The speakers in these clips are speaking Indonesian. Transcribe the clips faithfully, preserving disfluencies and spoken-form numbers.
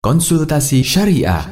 Konsultasi Syariah.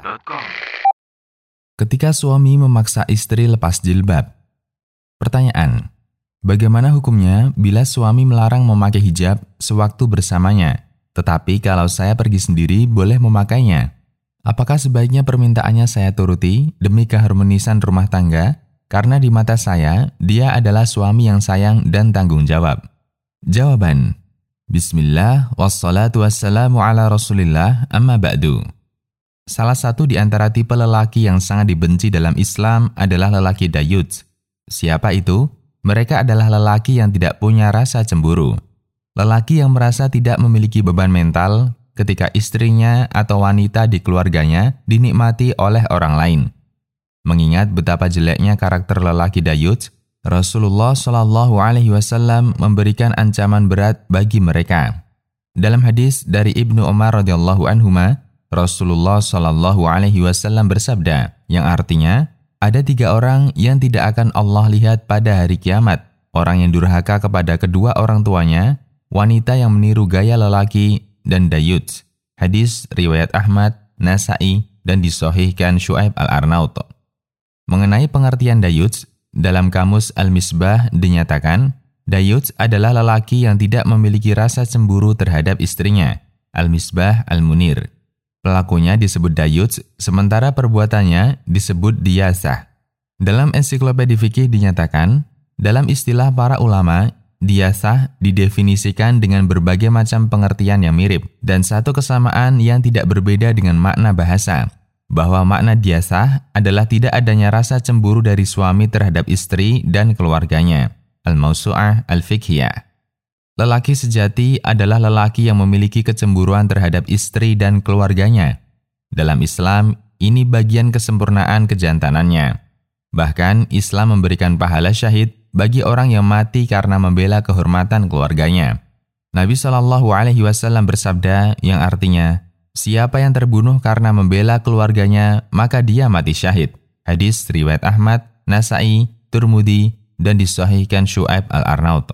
Ketika suami memaksa istri lepas jilbab. Pertanyaan, bagaimana hukumnya bila suami melarang memakai hijab sewaktu bersamanya, tetapi kalau saya pergi sendiri boleh memakainya? Apakah sebaiknya permintaannya saya turuti demi keharmonisan rumah tangga? Karena di mata saya, dia adalah suami yang sayang dan tanggung jawab. Jawaban, Bismillah, wassalatu wassalamu ala rasulillah, amma ba'du. Salah satu di antara tipe lelaki yang sangat dibenci dalam Islam adalah lelaki dayuts. Siapa itu? Mereka adalah lelaki yang tidak punya rasa cemburu. Lelaki yang merasa tidak memiliki beban mental ketika istrinya atau wanita di keluarganya dinikmati oleh orang lain. Mengingat betapa jeleknya karakter lelaki dayuts, Rasulullah shallallahu alaihi wasallam memberikan ancaman berat bagi mereka. Dalam hadis dari Ibnu Umar radhiyallahu anhuma, Rasulullah shallallahu alaihi wasallam bersabda, yang artinya, ada tiga orang yang tidak akan Allah lihat pada hari kiamat. Orang yang durhaka kepada kedua orang tuanya, wanita yang meniru gaya lelaki, dan dayuts. Hadis riwayat Ahmad, Nasa'i, dan disahihkan Syu'aib al-Arnaut. Mengenai pengertian dayuts, dalam kamus Al-Misbah dinyatakan, dayuts adalah lelaki yang tidak memiliki rasa cemburu terhadap istrinya. Al-Misbah Al-Munir. Pelakunya disebut dayuts, sementara perbuatannya disebut diyasah. Dalam ensiklopedi fikih dinyatakan, dalam istilah para ulama, diyasah didefinisikan dengan berbagai macam pengertian yang mirip dan satu kesamaan yang tidak berbeda dengan makna bahasa. Bahwa makna diyasah adalah tidak adanya rasa cemburu dari suami terhadap istri dan keluarganya. Al-Mawsu'ah Al-Fiqhiyah. Lelaki sejati adalah lelaki yang memiliki kecemburuan terhadap istri dan keluarganya. Dalam Islam, ini bagian kesempurnaan kejantanannya. Bahkan, Islam memberikan pahala syahid bagi orang yang mati karena membela kehormatan keluarganya. Nabi shallallahu alaihi wasallam bersabda yang artinya, siapa yang terbunuh karena membela keluarganya, maka dia mati syahid. Hadis riwayat Ahmad, Nasa'i, Turmudi, dan disahihkan Syu'aib al-Arnaut.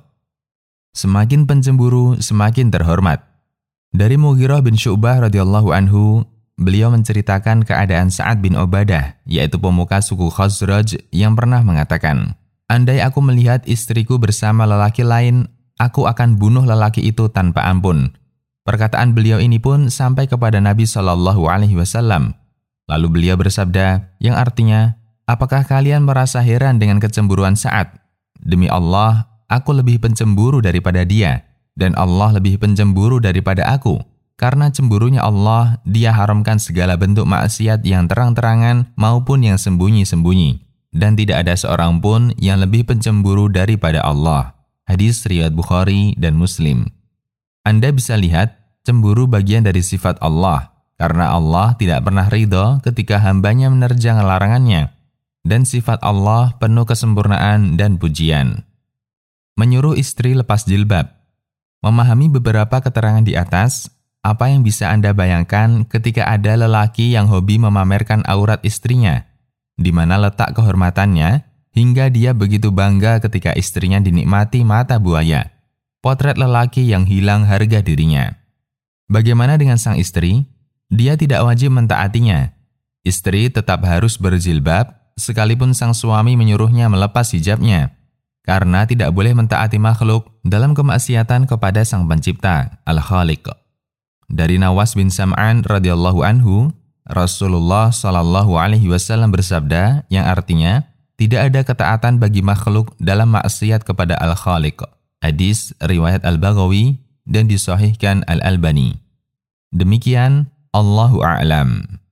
Semakin pencemburu, semakin terhormat. Dari Mughirah bin Syu'bah radhiyallahu anhu, beliau menceritakan keadaan Sa'ad bin Ubadah, yaitu pemuka suku Khazraj yang pernah mengatakan, andai aku melihat istriku bersama lelaki lain, aku akan bunuh lelaki itu tanpa ampun. Perkataan beliau ini pun sampai kepada Nabi shallallahu alaihi wasallam. Lalu beliau bersabda, yang artinya, apakah kalian merasa heran dengan kecemburuan Sa'ad? Demi Allah, aku lebih pencemburu daripada dia, dan Allah lebih pencemburu daripada aku. Karena cemburunya Allah, dia haramkan segala bentuk maksiat yang terang-terangan maupun yang sembunyi-sembunyi. Dan tidak ada seorang pun yang lebih pencemburu daripada Allah. Hadis riwayat Bukhari dan Muslim. Anda bisa lihat, cemburu bagian dari sifat Allah, karena Allah tidak pernah ridho ketika hambanya menerjang larangannya, dan sifat Allah penuh kesempurnaan dan pujian. Menyuruh istri lepas jilbab. Memahami beberapa keterangan di atas, apa yang bisa Anda bayangkan ketika ada lelaki yang hobi memamerkan aurat istrinya, di mana letak kehormatannya, hingga dia begitu bangga ketika istrinya dinikmati mata buaya. Potret lelaki yang hilang harga dirinya. Bagaimana dengan sang istri? Dia tidak wajib mentaatinya. Istri tetap harus berjilbab, sekalipun sang suami menyuruhnya melepas hijabnya. Karena tidak boleh mentaati makhluk dalam kemaksiatan kepada sang pencipta, Al-Khaliq. Dari Nawas bin Sam'an radhiyallahu anhu, Rasulullah shallallahu alaihi wasallam bersabda, yang artinya, tidak ada ketaatan bagi makhluk dalam maksiat kepada Al-Khaliq. Hadis riwayat Al-Baghawi dan disahihkan Al-Albani. Demikian, Allahu a'lam.